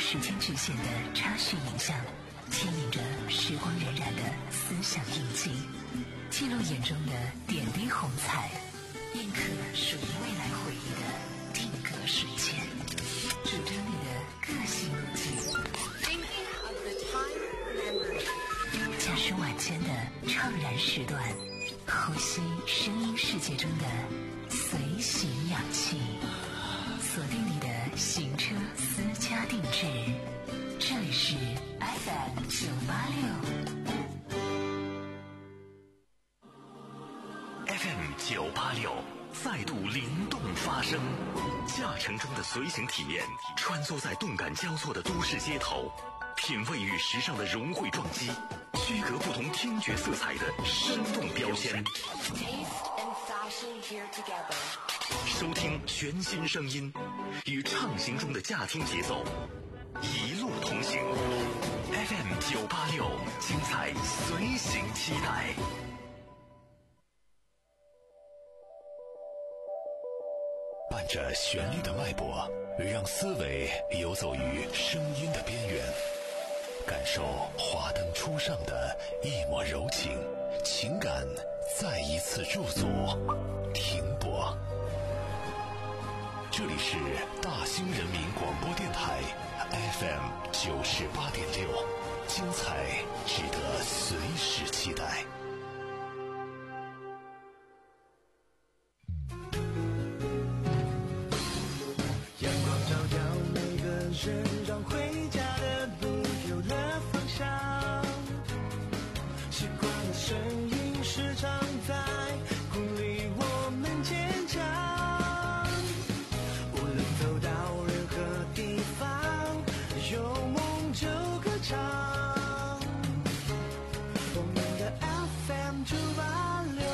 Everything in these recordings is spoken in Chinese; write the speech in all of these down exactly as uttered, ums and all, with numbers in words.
时间局限的插叙影像，牵引着时光荏苒的思想印记，记录眼中的点滴红彩，印刻属于未来回忆的定格瞬间，主张你的个性路径。驾驶晚间的怅然时段，呼吸声音世界中的随行氧气，锁定你的行车私家定制。这里是 F M 九八六 F M 九八六再度灵动发声，驾乘中的随行体验，穿梭在动感交错的都市街头，品味与时尚的融汇撞击，区隔不同听觉色彩的生动标签，收听全新声音，与畅行中的驾听节奏一路同行。 F M 九八六，精彩随行期待。伴着旋律的脉搏，让思维游走于声音的边缘，感受华灯初上的一抹柔情，情感再一次驻足停泊。这里是大兴人民广播电台 F M 九十八点六，精彩值得随时期待。 阳光照耀每个人，让回家的路有了方向。习惯的声音时常在鼓励我们坚强。无论走到任何地方，有梦就歌唱。我们的 F M 九八六。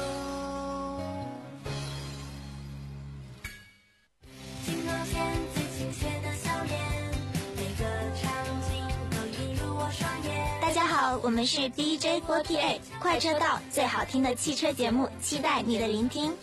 镜头前最亲切的笑脸，每个场景都映入我双眼。大家好，我们是 D J 四十八 快车道，最好听的汽车节目，期待你的聆听。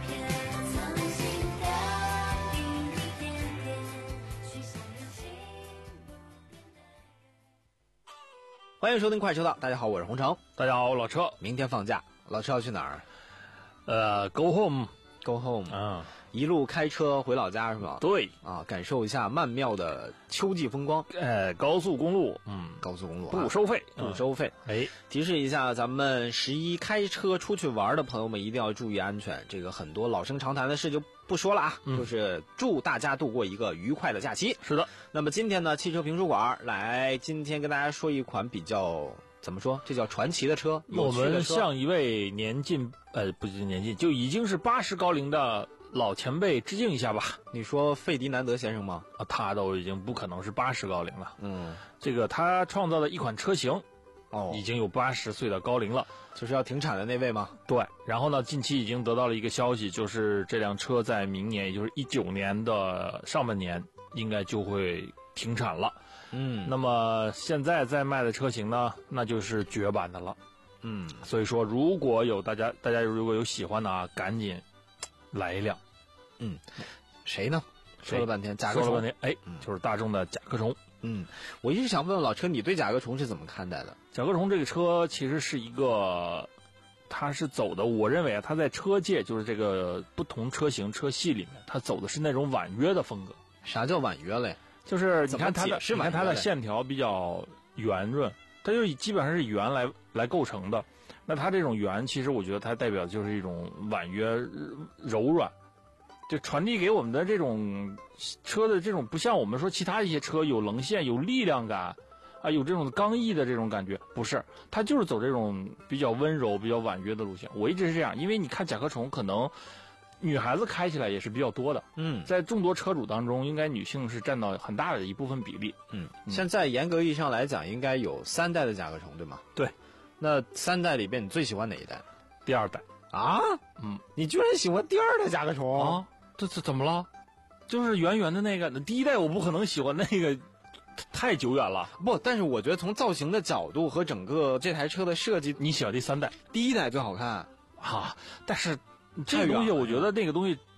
欢迎收听快车道，大家好，我是洪城。 大家好，老车。 明天放假，老车要去哪儿？ 呃 ，Go home， Go home 啊， 一路开车回老家是吧？ 对啊，感受一下曼妙的秋季风光。 呃，高速公路，嗯， 高速公路、啊、 不收费， 不收费。 哎、嗯， 提示一下，咱们十一开车出去玩的朋友们一定要注意安全。这个很多老生常谈的事就不说了啊，嗯、就是祝大家度过一个愉快的假期。 是的。 那么今天呢，汽车评书馆来，今天跟大家说一款比较。怎么说？这叫传奇的车。 我们向一位年近呃，不是年近，就已经是八十高龄的老前辈致敬一下吧。 你说费迪南德先生吗？ 啊，他都已经不可能是八十高龄了。 嗯， 这个他创造的一款车型， 哦， 已经有八十岁的高龄了， 就是要停产的那位吗？ 对。然后呢，近期已经得到了一个消息，就是这辆车在明年，也就是一九年的上半年，应该就会停产了。 嗯， 那么现在在卖的车型呢，那就是绝版的了。 嗯， 所以说如果有大家大家如果有喜欢的啊，赶紧来一辆。 嗯，谁呢？说了半天甲壳虫， 说了半天，哎、嗯，就是大众的甲壳虫。 嗯，我一直想问问老车，你对甲壳虫是怎么看待的？ 甲壳虫这个车其实是一个，它是走的，我认为啊，它在车界就是这个不同车型车系里面，它走的是那种婉约的风格。 啥叫婉约嘞？ 就是你看它的，你看它的线条比较圆润，它就基本上是圆来来构成的。那它这种圆，其实我觉得它代表就是一种婉约柔软，就传递给我们的这种车的这种，不像我们说其他一些车有棱线、有力量感啊，有这种刚毅的这种感觉，不是，它就是走这种比较温柔、比较婉约的路线。我一直是这样，因为你看甲壳虫可能。女孩子开起来也是比较多的， 嗯， 在众多车主当中，应该女性是占到很大的一部分比例。 嗯，现在严格意义上来讲，应该有三代的甲壳虫，对吗？ 对。 那三代里边，你最喜欢哪一代？ 第二代。 啊？ 嗯， 你居然喜欢第二代甲壳虫啊？这这怎么了？就是圆圆的那个，第一代我不可能喜欢那个，太久远了。 不，但是我觉得从造型的角度和整个这台车的设计， 你喜欢第三代， 第一代最好看啊。但是。这个东西我觉得那个东西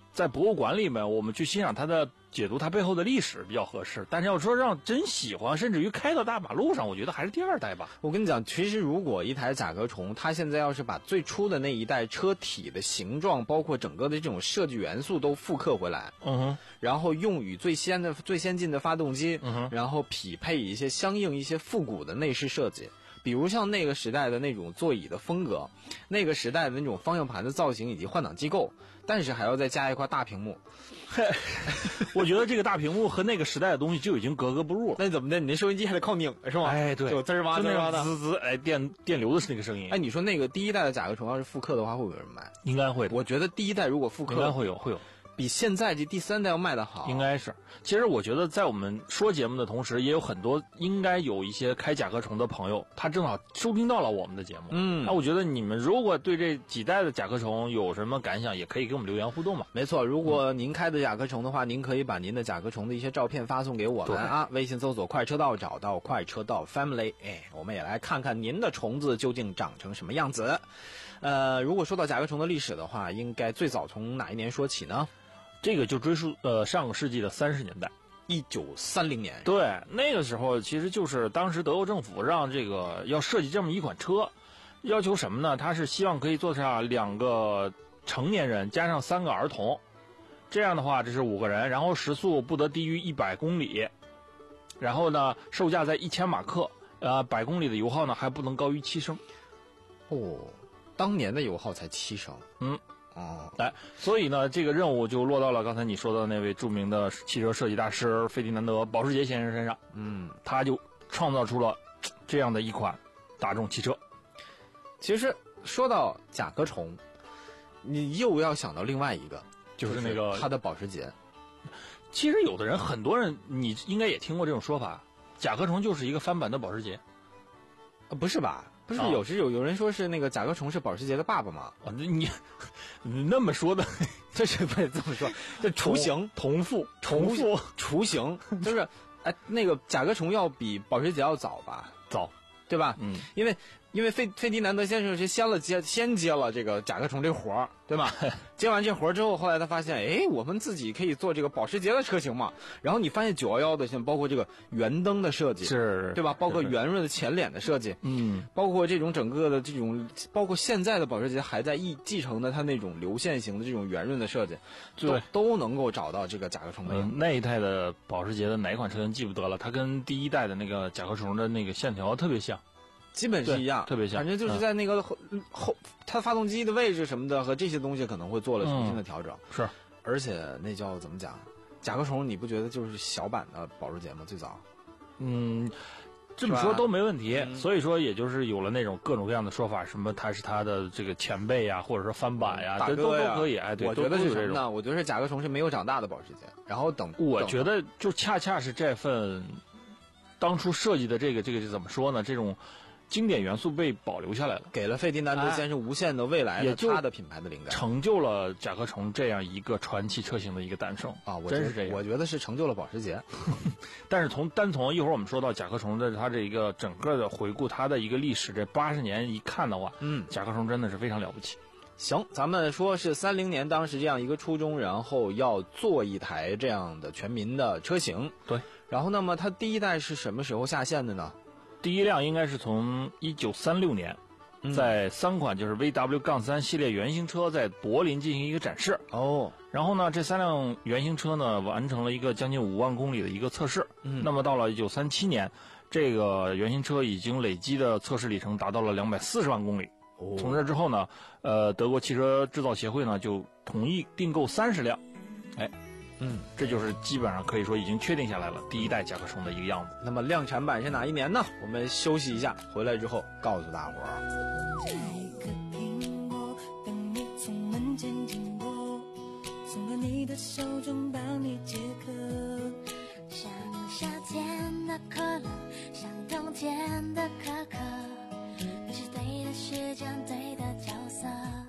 在博物馆里面我们去欣赏它的解读它背后的历史比较合适，但是要说让真喜欢甚至于开到大马路上，我觉得还是第二代吧。 我跟你讲，其实如果一台甲壳虫它现在要是把最初的那一代车体的形状包括整个的这种设计元素都复刻回来， 嗯哼， 然后用于最先的最先进的发动机， 嗯哼， 然后匹配一些相应一些复古的内饰设计，比如像那个时代的那种座椅的风格，那个时代的那种方向盘的造型以及换挡机构，但是还要再加一块大屏幕。 我觉得这个大屏幕和那个时代的东西就已经格格不入了。 那你怎么的？你那收音机还得靠拧是吗？ 哎，对， 就滋儿哇滋儿哇的， 滋滋，哎，电电流的是那个声音。 哎，你说那个第一代的甲壳虫要是复刻的话，会不会有人买？ 应该会的。 我觉得第一代如果复刻， 应该会有，会有。 比现在这第三代要卖得好， 应该是。其实我觉得在我们说节目的同时，也有很多应该有一些开甲壳虫的朋友，他正好收听到了我们的节目。 嗯， 那我觉得你们如果对这几代的甲壳虫有什么感想，也可以给我们留言互动嘛。 没错，如果您开的甲壳虫的话，您可以把您的甲壳虫的一些照片发送给我们啊，微信搜索快车道，找到快车道 Family， 哎，我们也来看看您的虫子究竟长成什么样子。呃，如果说到甲壳虫的历史的话，应该最早从哪一年说起呢？ 这个就追溯呃上个世纪的三十年代， 一九三零年。 对，那个时候其实就是当时德国政府让这个要设计这么一款车，要求什么呢？他是希望可以坐上两个成年人加上三个儿童，这样的话这是五个人，然后时速不得低于一百公里，然后呢售价在一千马克，呃，百公里的油耗呢还不能高于七升。 哦，当年的油耗才七升。 嗯。 哦， 来，所以呢，这个任务就落到了刚才你说的那位著名的汽车设计大师费迪南德·保时捷先生身上。 嗯， 他就创造出了这样的一款大众汽车。 其实说到甲壳虫，你又要想到另外一个， 就是那个它的保时捷。 其实有的人，很多人你应该也听过这种说法，甲壳虫就是一个翻版的保时捷。 啊，不是吧？不是，有时有有人说是那个甲壳虫是保时捷的爸爸吗？ 啊，那你你那么说的， 这是不这么说？这雏形同父同父雏形就是，哎，那个甲壳虫要比保时捷要早吧？ 早， 对吧？ 嗯， 因为因为费费迪南德先生是先了接先接了这个甲壳虫这活儿，对吧？接完这活儿之后，后来他发现，哎，我们自己可以做这个保时捷的车型嘛。然后你发现九一一的，像包括这个圆灯的设计， 是， 对吧？包括圆润的前脸的设计， 嗯， 包括这种整个的这种，包括现在的保时捷还在继继承的它那种流线型的这种圆润的设计， 对， 都能够找到这个甲壳虫的、 嗯。那一代的保时捷的哪款车型记不得了，它跟第一代的那个甲壳虫的那个线条特别像。 基本是一样， 特别像， 反正就是在那个后、嗯、后，它发动机的位置什么的和这些东西可能会做了重新的调整。 嗯、是， 而且那叫怎么讲？甲壳虫你不觉得就是小版的保时捷吗？最早， 嗯，这么说都没问题。 嗯、 所以说，也就是有了那种各种各样的说法，什么它是它的这个前辈呀，或者说翻版呀，这、嗯、都都可以。哎，对， 我觉得是什么呢？ 我觉得是甲壳虫是没有长大的保时捷。然后等， 我觉得就恰恰是这份当初设计的这个这个怎么说呢？这种。经典元素被保留下来了， 给了费迪南德先生无限的未来的他的品牌的灵感， 成就了甲壳虫这样一个传奇车型的一个诞生啊！我真是这样， 我觉得是成就了保时捷。 但是从单从一会儿我们说到甲壳虫的它这一个整个的回顾它的一个历史，这八十年一看的话， 嗯， 甲壳虫真的是非常了不起。 行，咱们说是三零年当时这样一个初衷，然后要做一台这样的全民的车型， 对。 然后那么它第一代是什么时候下线的呢？ 第一辆应该是从一九三六年，在三款就是 V W 杠三系列原型车在柏林进行一个展示。 哦， 然后呢，这三辆原型车呢完成了一个将近五万公里的一个测试。 嗯， 那么到了一九三七年，这个原型车已经累积的测试里程达到了两百四十万公里。 哦， 从这之后呢，呃，德国汽车制造协会呢就同意订购三十辆。哎。 嗯， 这就是基本上可以说已经确定下来了第一代甲壳虫的一个样子。 那么量产版是哪一年呢？我们休息一下，回来之后告诉大伙儿。 摘个苹果，等你从门前经过，送到你的手中，帮你解渴。 像夏天的可乐，像冬天的可可，你是对的时间，对的角色。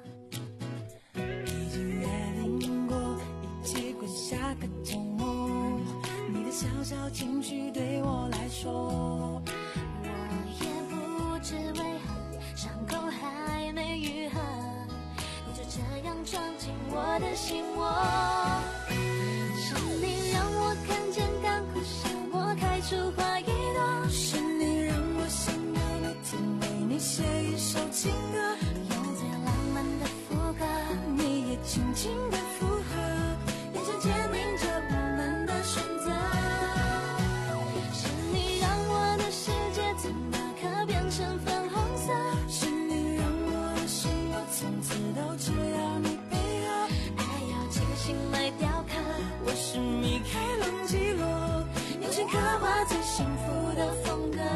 已经约定过。下个周末，你的小小情绪对我来说， 我也不知为何伤口还没愈合，你就这样闯进我的心窝。是你让我看见干枯沙漠开出花一朵，是你让我想要每天为你写一首情歌，用最浪漫的副歌，你也轻轻的附和，眼神坚定着我们的选择。是你让我的世界从那刻变成粉红色，是你让我的心我从此都只要你配合，爱要精心来雕刻，我是米开朗基罗，用心刻画最幸福的风格，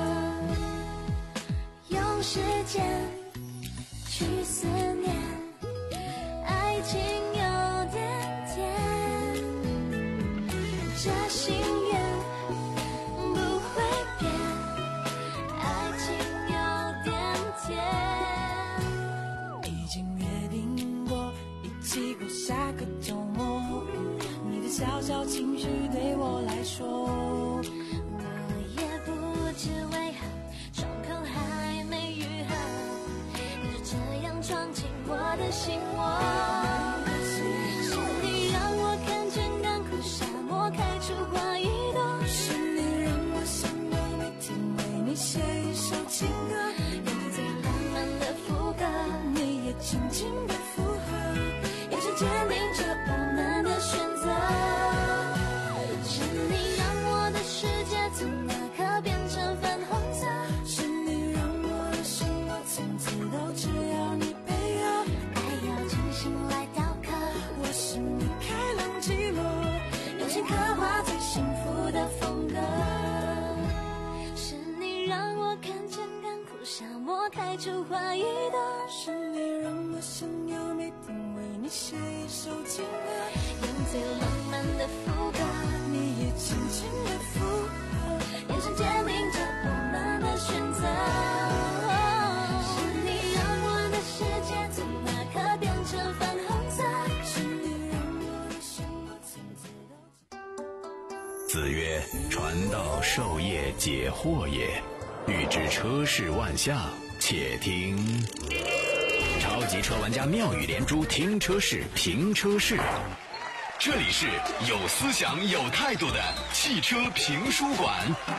用时间去思念，爱情有点甜，这心愿不会变，爱情有点甜，已经约定过一起过下个周末，你的小小情绪对我来说，我也不知为何窗口还没愈合，你就这样闯进我的心窝。是你让我看见干枯沙漠开出花一朵，是你让我想要每天为你写一首情歌，用最浪漫的副歌，你也轻轻的附和，眼神坚定着我们的选择。是你让我的世界从那刻变成粉红色，是你让我的心我从此都只要你配合，爱要精心来雕刻，我是米开朗基罗，用心刻画最幸福的风格。是你让我看见干枯沙漠开出花一朵，是你让我想要每天为你写一首情歌，用最浪漫的副歌，你也轻轻的附和，眼神坚定着我们的选择。是你让我的世界从那刻变成粉红色，是你让我的心我从此都。 子曰：传道授业解惑也，欲知车市万象，且听超级车玩家妙语连珠，听车市评车市。这里是有思想有态度的汽车评书馆。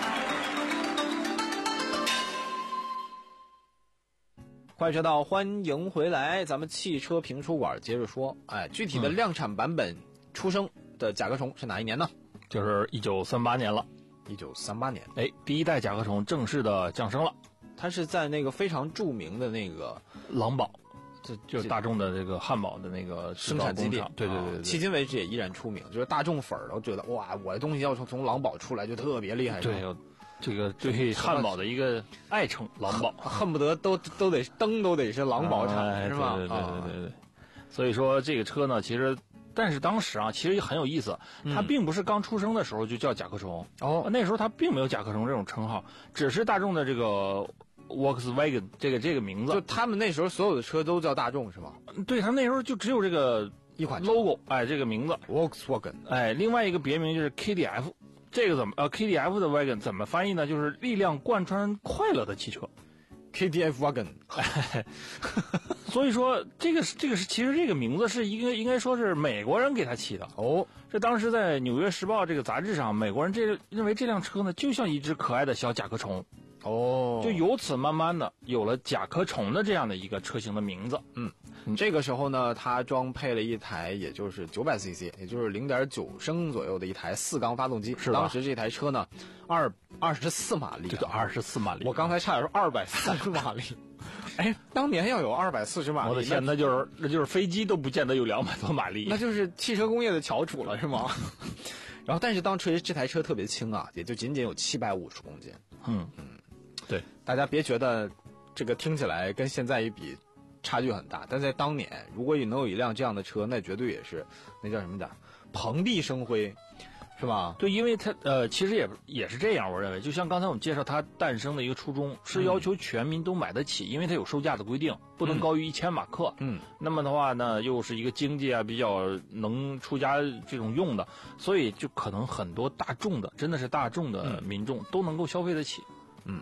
快车道，欢迎回来，咱们汽车评书馆接着说。哎，具体的量产版本出生的甲壳虫是哪一年呢？ 就是一九三八年了。 一九三八年， 哎，第一代甲壳虫正式的降生了。 它是在那个非常著名的那个狼堡， 这就是大众的这个汉堡的那个生产基地， 对对对对， 迄今为止也依然出名，就是大众粉儿都觉得哇，我的东西要从从狼堡出来就特别厉害。 对，有这个对汉堡的一个爱称，狼堡， 恨不得都都得灯都得是狼堡厂， 哎、 是吧？ 对对对对对对。所以说这个车呢，其实。但是当时啊，其实也很有意思，它并不是刚出生的时候就叫甲壳虫、 嗯、哦， 那时候它并没有甲壳虫这种称号，只是大众的这个 Volkswagen 这个这个名字， 就他们那时候所有的车都叫大众是吗？ 对，他那时候就只有这个一款 logo， 哎，这个名字 Volkswagen， 哎，另外一个别名就是 K D F， 这个怎么呃 K D F 的 wagon 怎么翻译呢？就是力量贯穿快乐的汽车。 K D F wagon， 所以说这个是这个是其实这个名字是一个应该说是美国人给他起的哦。 这当时在《纽约时报》这个杂志上，美国人这认为这辆车呢就像一只可爱的小甲壳虫哦， 就由此慢慢的有了甲壳虫的这样的一个车型的名字。 嗯，这个时候呢，它装配了一台也就是九百 C C， 也就是零点九升左右的一台四缸发动机。 是吧？ 当时这台车呢，二二十四马力、啊， 这个二十四马力。 我刚才差点说二百四十马力。哎，当年要有二百四十马力， 我的天，那就是那就是飞机都不见得有两百多马力， 那就是汽车工业的翘楚了，是吗？然后，但是当时这台车特别轻啊，也就仅仅有七百五十公斤。 嗯嗯，对， 大家别觉得这个听起来跟现在一比差距很大，但在当年，如果你能有一辆这样的车，那绝对也是那叫什么的蓬荜生辉。是吧？ 对，因为它呃，其实也也是这样，我认为，就像刚才我们介绍它诞生的一个初衷是要求全民都买得起，嗯、因为它有售价的规定，不能高于一千马克。 嗯， 那么的话呢，又是一个经济啊比较能出家这种用的，所以就可能很多大众的，真的是大众的民众都能够消费得起。 嗯。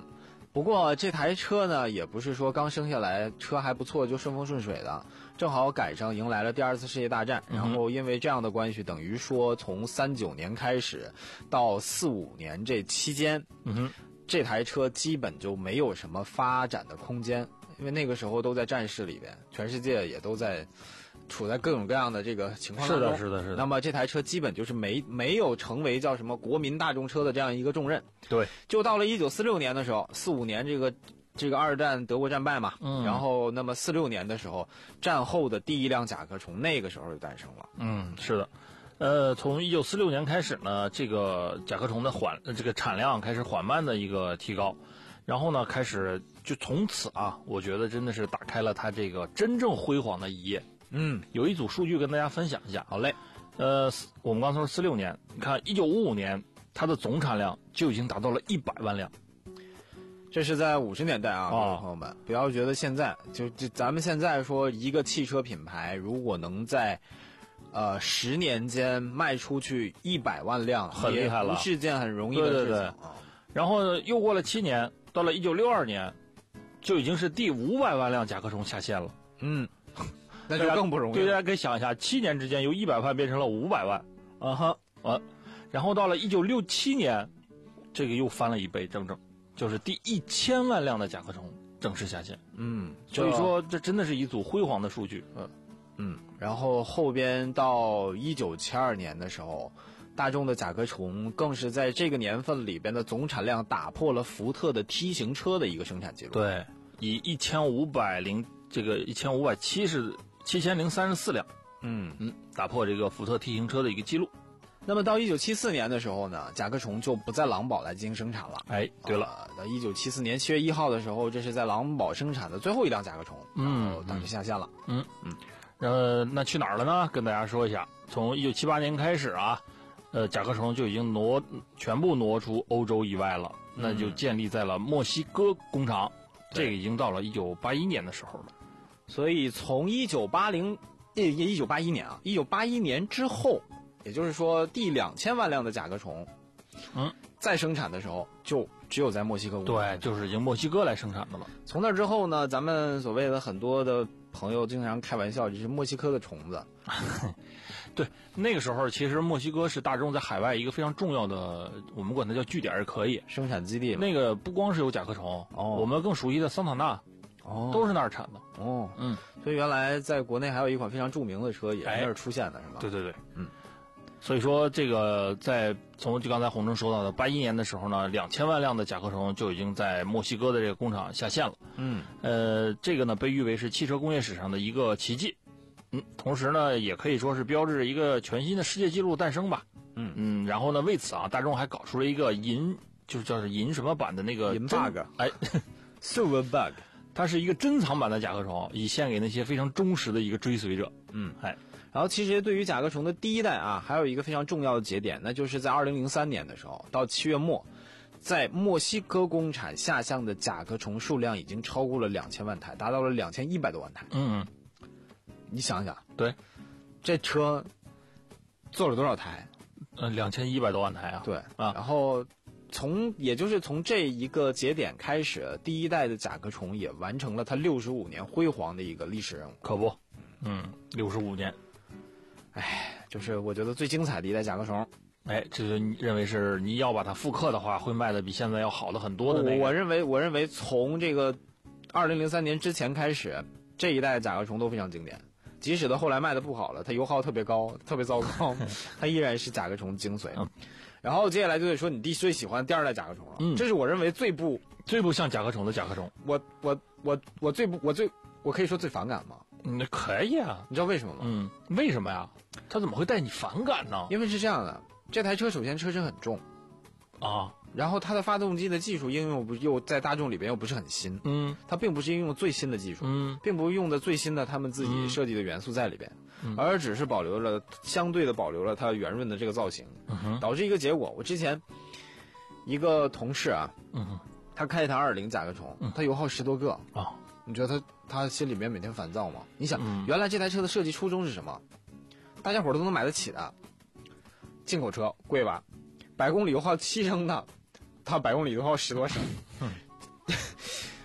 不过这台车呢，也不是说刚生下来车还不错就顺风顺水的，正好赶上迎来了第二次世界大战，然后因为这样的关系，等于说从三九年开始到四五年这期间， 嗯哼， 这台车基本就没有什么发展的空间，因为那个时候都在战事里边，全世界也都在处在各种各样的这个情况当中。 是的，是的，是的。 那么这台车基本就是没没有成为叫什么国民大众车的这样一个重任。 对， 就到了一九四六年的时候，四五年这个这个二战德国战败嘛， 嗯， 然后那么四六年的时候，战后的第一辆甲壳虫那个时候就诞生了。 嗯，是的。呃，从一九四六年开始呢，这个甲壳虫的缓这个产量开始缓慢的一个提高，然后呢，开始就从此啊，我觉得真的是打开了它这个真正辉煌的一页。 嗯， 有一组数据跟大家分享一下。 好嘞。 呃，我们刚才说四六年，你看一九五五年，它的总产量就已经达到了一百万辆。 这是在五十年代啊，各位哦朋友们，不要觉得现在就就咱们现在说一个汽车品牌，如果能在呃十年间卖出去一百万辆， 很厉害了， 不是件很容易的事情。 对对对。然后又过了七年，到了一九六二年，就已经是第五百万辆甲壳虫下线了。 嗯。那就更不容易了。 对，大家可以想一下，七年之间由一百万变成了五百万， 啊哈啊，然后到了一九六七年，这个又翻了一倍，整整就是第一千万辆的甲壳虫正式下线。 嗯， 所以说这真的是一组辉煌的数据。 嗯嗯，然后后边到一九七二年的时候，大众的甲壳虫更是在这个年份里边的总产量打破了福特的 T 型车的一个生产记录。 对，以一千五百零这个一千五百七十。七千零三十四辆， 嗯嗯，打破这个福特 T 型车的一个记录。 那么到一九七四年的时候呢，甲壳虫就不在狼堡来进行生产了。 哎，对了， 呃、到一九七四年七月一号的时候，这是在狼堡生产的最后一辆甲壳虫， 嗯， 然后当时下线了。 嗯嗯，呃，那去哪儿了呢？跟大家说一下，从一九七八年开始啊，呃，甲壳虫就已经挪全部挪出欧洲以外了， 嗯、 那就建立在了墨西哥工厂。这个已经到了一九八一年的时候了。 所以从一九八零，一九八一年啊，一九八一年之后，也就是说第两千万辆的甲壳虫， 嗯， 再生产的时候就只有在墨西哥工厂。 对，就是由墨西哥来生产的了。 从那之后呢，咱们所谓的很多的朋友经常开玩笑，就是墨西哥的虫子。 对，那个时候其实墨西哥是大众在海外一个非常重要的，我们管它叫据点也可以， 生产基地。 那个不光是有甲壳虫， 哦， 我们更熟悉的桑塔纳。 哦， 都是那儿产的哦， 嗯， 所以原来在国内还有一款非常著名的车也是那儿出现的，是吧？ 对对对， 嗯， 所以说这个在从就刚才洪正说到的八一年的时候呢，两千万辆的甲壳虫就已经在墨西哥的这个工厂下线了， 嗯， 呃，这个呢被誉为是汽车工业史上的一个奇迹，嗯，同时呢也可以说是标志着一个全新的世界纪录诞生吧， 嗯嗯，然后呢为此啊，大众还搞出了一个银，就是叫是银什么版的那个银 bug， 哎 ，silver bug。 它是一个珍藏版的甲壳虫，以献给那些非常忠实的一个追随者。 嗯， 哎， 然后其实对于甲壳虫的第一代啊，还有一个非常重要的节点，那就是在二零零三年的时候，到七月末，在墨西哥工厂下乡的甲壳虫数量已经超过了两千万台，达到了两千一百多万台。 嗯， 你想想， 对， 这车做了多少台？ 呃，两千一百多万台啊。 对啊， 然后。从也就是从这一个节点开始，第一代的甲壳虫也完成了它六十五年辉煌的一个历史任务。 可不，嗯，六十五年， 哎，就是我觉得最精彩的一代甲壳虫。 哎，这就你认为是你要把它复刻的话，会卖的比现在要好的很多的那个。 我认为，我认为从这个二零零三年之前开始，这一代甲壳虫都非常经典。即使它后来卖的不好了，它油耗特别高，特别糟糕，它依然是甲壳虫精髓。 嗯然后接下来就得说你第最喜欢第二代甲壳虫了， 嗯， 这是我认为最不最不像甲壳虫的甲壳虫。 我我我我最不我最我可以说最反感吗？ 那可以啊， 你知道为什么吗？ 嗯，为什么呀？它怎么会带你反感呢？ 因为是这样的，这台车首先车身很重， 啊， 然后它的发动机的技术应用不又在大众里边又不是很新， 嗯， 它并不是应用最新的技术， 嗯， 并不是用的最新的他们自己设计的元素在里边。 嗯， 而只是保留了相对的保留了它圆润的这个造型， 嗯， 导致一个结果。我之前一个同事啊， 嗯， 他开一台二零甲壳虫，他油耗十多个啊， 你觉得他他心里面每天烦躁吗？你想， 嗯， 原来这台车的设计初衷是什么？大家伙都能买得起的，进口车贵吧？百公里油耗七升的，它百公里油耗十多升。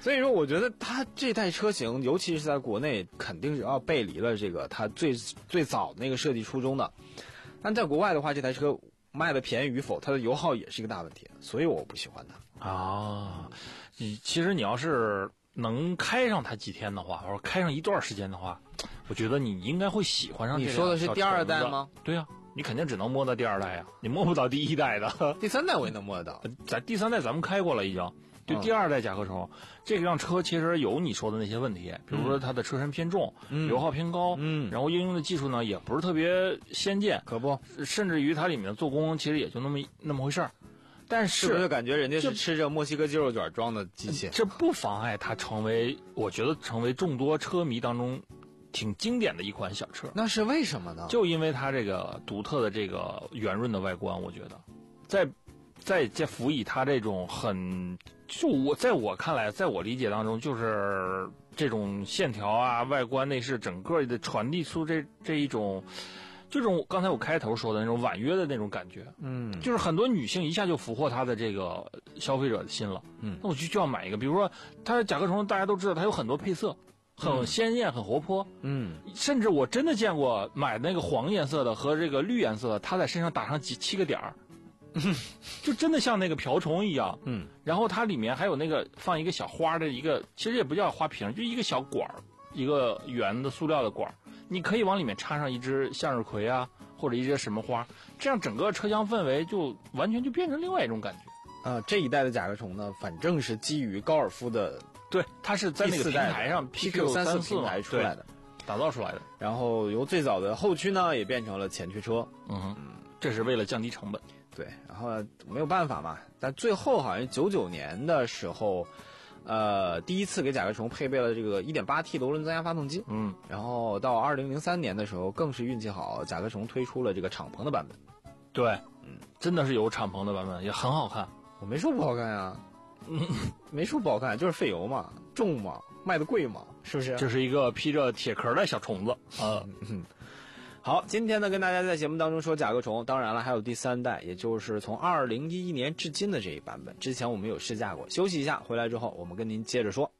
所以说，我觉得它这代车型，尤其是在国内，肯定是要背离了这个它最最早那个设计初衷的。但在国外的话，这台车卖的便宜与否，它的油耗也是一个大问题，所以我不喜欢它啊。你其实你要是能开上它几天的话，或者开上一段时间的话，我觉得你应该会喜欢上这。 你说的是第二代吗？ 对呀、啊，你肯定只能摸到第二代呀、啊，你摸不到第一代的。 第三代我也能摸得到， 在第三代咱们开过了已经。就第二代甲壳虫、嗯，这辆车其实有你说的那些问题，比如说它的车身偏重，嗯、油耗偏高，嗯，然后应用的技术呢也不是特别先进， 可不， 甚至于它里面的做工其实也就那么那么回事儿。但是， 是不是感觉人家是吃着墨西哥鸡肉卷装的机器？ 这不妨碍它成为，我觉得成为众多车迷当中挺经典的一款小车。 那是为什么呢？ 就因为它这个独特的这个圆润的外观，我觉得，在在在辅以它这种很。就我在我看来，在我理解当中，就是这种线条啊、外观内饰整个的传递出这这一种，这种刚才我开头说的那种婉约的那种感觉，嗯，就是很多女性一下就俘获她的这个消费者的心了，嗯，那我就就要买一个，比如说它的甲壳虫，大家都知道它有很多配色，很鲜艳、很活泼，嗯，甚至我真的见过买那个黄颜色的和这个绿颜色的，它在身上打上几七个点儿。就真的像那个瓢虫一样，嗯，然后它里面还有那个放一个小花的一个，其实也不叫花瓶，就一个小管儿，一个圆的塑料的管儿，你可以往里面插上一只向日葵啊，或者一只什么花，这样整个车厢氛围就完全就变成另外一种感觉。 啊，这一代的甲壳虫呢，反正是基于高尔夫的， 对，它是在那个平台上 P Q 三四平台出来的， 打造出来的。 然后由最早的后驱呢，也变成了前驱车， 嗯哼，这是为了降低成本。 对，然后没有办法嘛，但最后好像九九年的时候，呃，第一次给甲壳虫配备了这个 一点八 T 的涡轮增压发动机，嗯，然后到二零零三年的时候，更是运气好，甲壳虫推出了这个敞篷的版本。 对，嗯，真的是有敞篷的版本，也很好看。 我没说不好看呀，嗯，没说不好看，就是费油嘛，重嘛，卖的贵嘛，是不是？ 这是一个披着铁壳的小虫子啊。 嗯好，今天呢跟大家在节目当中说甲壳虫，当然了还有第三代，也就是从二零一一年至今的这一版本，之前我们有试驾过。休息一下，回来之后我们跟您接着说。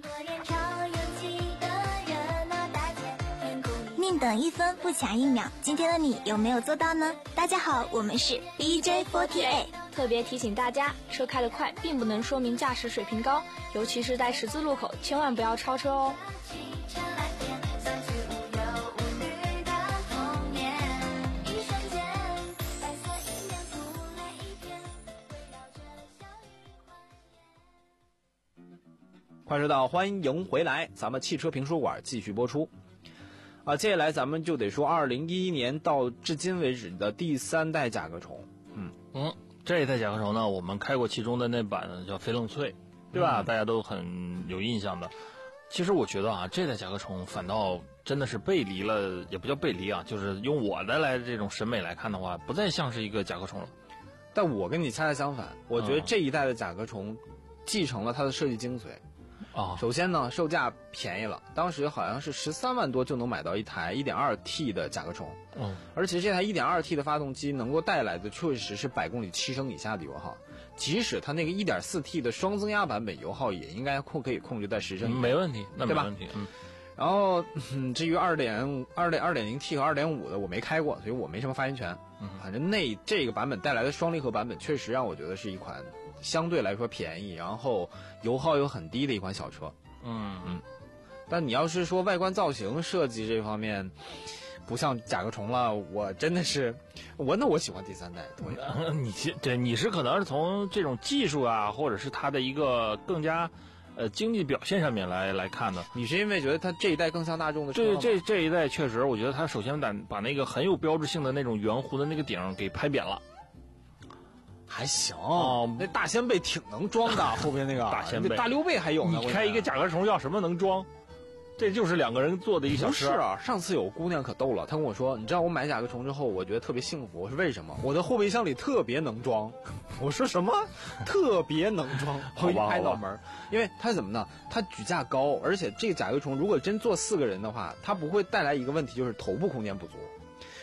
宁等一分不抢一秒，今天的你有没有做到呢？大家好，我们是 D J 四十八。 特别提醒大家，车开得快并不能说明驾驶水平高，尤其是在十字路口，千万不要超车哦。 快车道，欢迎回来，咱们汽车评书馆继续播出。啊，接下来咱们就得说二零一一年到至今为止的第三代甲壳虫。 嗯嗯，这一代甲壳虫呢，我们开过其中的那版叫翡冷翠，对吧？嗯、大家都很有印象的。其实我觉得啊，这代甲壳虫反倒真的是背离了，也不叫背离啊，就是用我的来这种审美来看的话，不再像是一个甲壳虫了。 但我跟你恰恰相反，我觉得这一代的甲壳虫继承了它的设计精髓。 啊， 首先呢，售价便宜了，当时好像是十三万多就能买到一台 一点二 T 的甲壳虫，嗯，而且这台 一点二 T 的发动机能够带来的确实是百公里七升以下的油耗，即使它那个 一点四 T 的双增压版本油耗也应该控可以控制在十升以下， 没问题，那没问题，嗯。 然后，嗯，至于二点二点二点零 T 和二点五的我没开过，所以我没什么发言权。嗯，反正那这个版本带来的双离合版本确实让我觉得是一款相对来说便宜，然后油耗又很低的一款小车。嗯嗯。但你要是说外观造型设计这方面，不像甲壳虫了，我真的是我那我喜欢第三代多一点。 你对你是可能是从这种技术啊，或者是它的一个更加。呃，经济表现上面来来看的， 你是因为觉得它这一代更像大众的车吗？ 这这这一代确实，我觉得它首先把把那个很有标志性的那种圆弧的那个顶给拍扁了， 还行哦。那大掀背挺能装的，后边那个大掀背， 大溜背还有呢。 你开一个甲壳虫要什么能装？这就是两个人坐的一小车。 不是啊，上次有姑娘可逗了，她跟我说，你知道我买甲壳虫之后，我觉得特别幸福。我说为什么？我的后备箱里特别能装。我说什么？特别能装。我一拍脑门，因为它怎么呢？它举架高，而且这个甲壳虫如果真坐四个人的话，它不会带来一个问题，就是头部空间不足。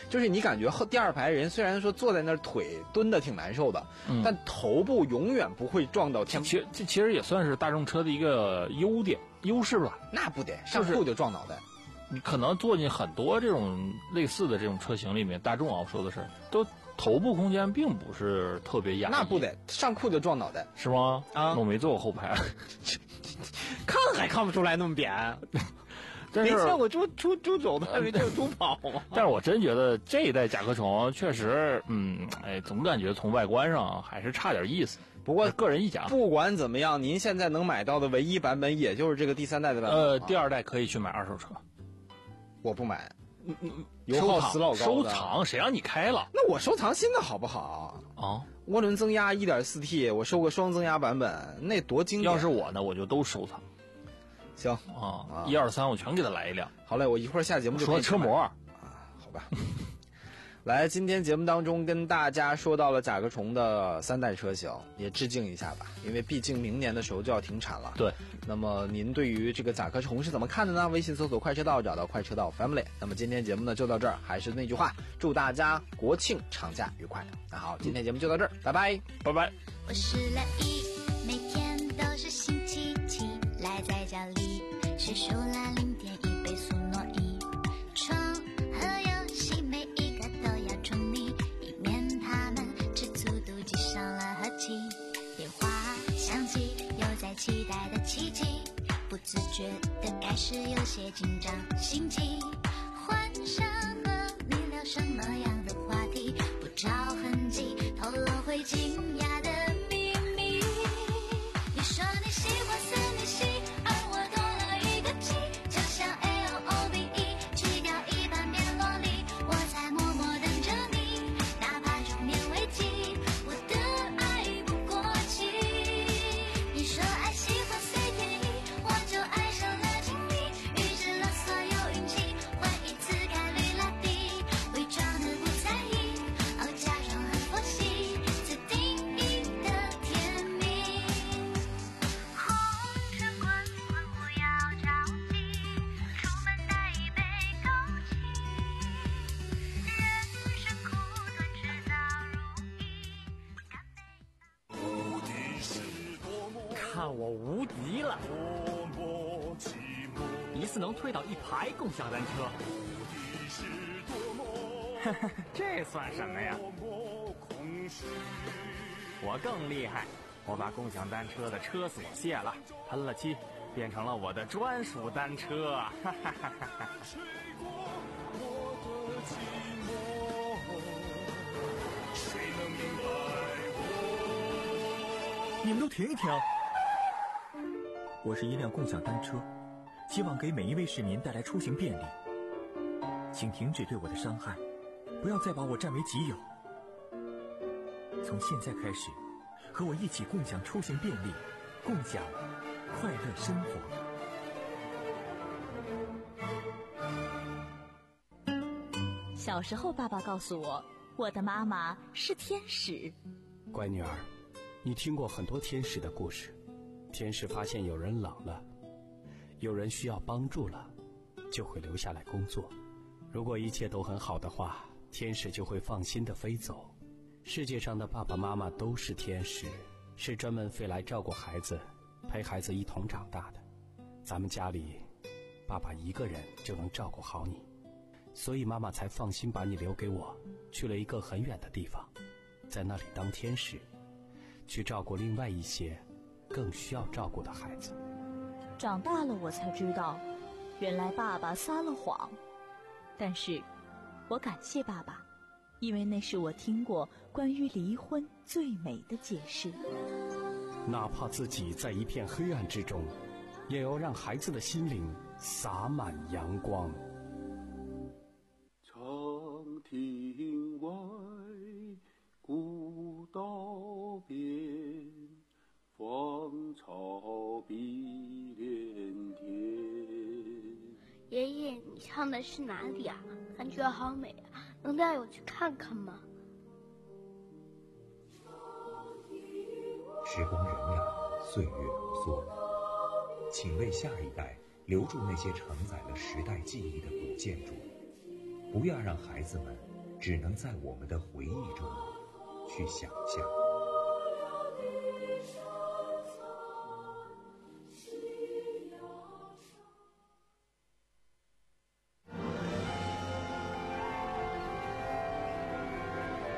就是你感觉后第二排人虽然说坐在那儿腿蹲的挺难受的，嗯、但头部永远不会撞到天。 其这其实也算是大众车的一个优点优势吧。 那不得上库就撞脑袋。 你可能坐进很多这种类似的这种车型里面，大众啊，我说的是，都头部空间并不是特别压抑。 那不得上库就撞脑袋， 是吗？ 啊， 我没坐过后排， 看还看不出来那么扁。没见过猪猪猪走的，还没见过猪跑吗？ 但是我真觉得这一代甲壳虫确实，嗯，哎，总感觉从外观上还是差点意思。不过个人意见， 不管怎么样，您现在能买到的唯一版本，也就是这个第三代的版本。 呃，第二代可以去买二手车。 我不买， 嗯嗯， 油耗死老高。 收藏谁让你开了？ 那我收藏新的好不好？ 啊， 涡轮增压 一点四 T， 我收个双增压版本，那多经典。 要是我呢，我就都收藏。 行啊，一二三，我全给他来一辆。 好嘞，我一会儿下节目就说车模啊，好吧。来，今天节目当中跟大家说到了甲壳虫的三代车型，也致敬一下吧，因为毕竟明年的时候就要停产了。 对。 那么您对于这个甲壳虫是怎么看的呢？微信搜索快车道，找到快车道 Family。那么今天节目呢就到这儿，还是那句话，祝大家国庆长假愉快。那好，今天节目就到这儿，拜拜， 拜拜。 我是来一，每天都是星期七，赖在家里是数啦零点一倍速诺伊，床和游戏每一个都要处理，以免他们吃醋妒忌伤了和气。电话响起，又在期待的奇迹，不自觉的开始有些紧张心悸，幻想和你聊什么样的话题，不着痕迹透露会惊讶的秘密。你说你喜欢四米西，而我多了一个 G， 就像 A O O B E， 去掉一半变萝莉，我在默默等着你，哪怕中年危机，我的爱不过期。你说爱喜欢随便意，我就爱上了亲密，预知了所有运气，换一次概率拉低，伪装的不在意，哦，假装很佛系，自定义的甜蜜。红橙滚滚不要着急，出门带一杯枸杞，人生苦短，迟早如意。 看我无敌了！一次能推倒一排共享单车，这算什么呀？我更厉害，我把共享单车的车锁卸了，喷了漆，变成了我的专属单车。哈哈哈哈！ 你们都停一停！我是一辆共享单车，希望给每一位市民带来出行便利。请停止对我的伤害，不要再把我占为己有。从现在开始，和我一起共享出行便利，共享快乐生活。 小时候，爸爸告诉我，我的妈妈是天使。 乖女儿，你听过很多天使的故事。天使发现有人冷了，有人需要帮助了，就会留下来工作。如果一切都很好的话，天使就会放心地飞走。世界上的爸爸妈妈都是天使，是专门飞来照顾孩子，陪孩子一同长大的。咱们家里，爸爸一个人就能照顾好你，所以妈妈才放心把你留给我，去了一个很远的地方，在那里当天使，去照顾另外一些更需要照顾的孩子。 长大了我才知道，原来爸爸撒了谎。但是我感谢爸爸，因为那是我听过关于离婚最美的解释。 哪怕自己在一片黑暗之中，也要让孩子的心灵洒满阳光。 长亭外，古道边，芳草碧连天。 爷爷，你唱的是哪里啊？感觉好美啊，能带我去看看吗？ 时光荏苒，岁月如梭，请为下一代留住那些承载了时代记忆的古建筑，不要让孩子们只能在我们的回忆中去想象。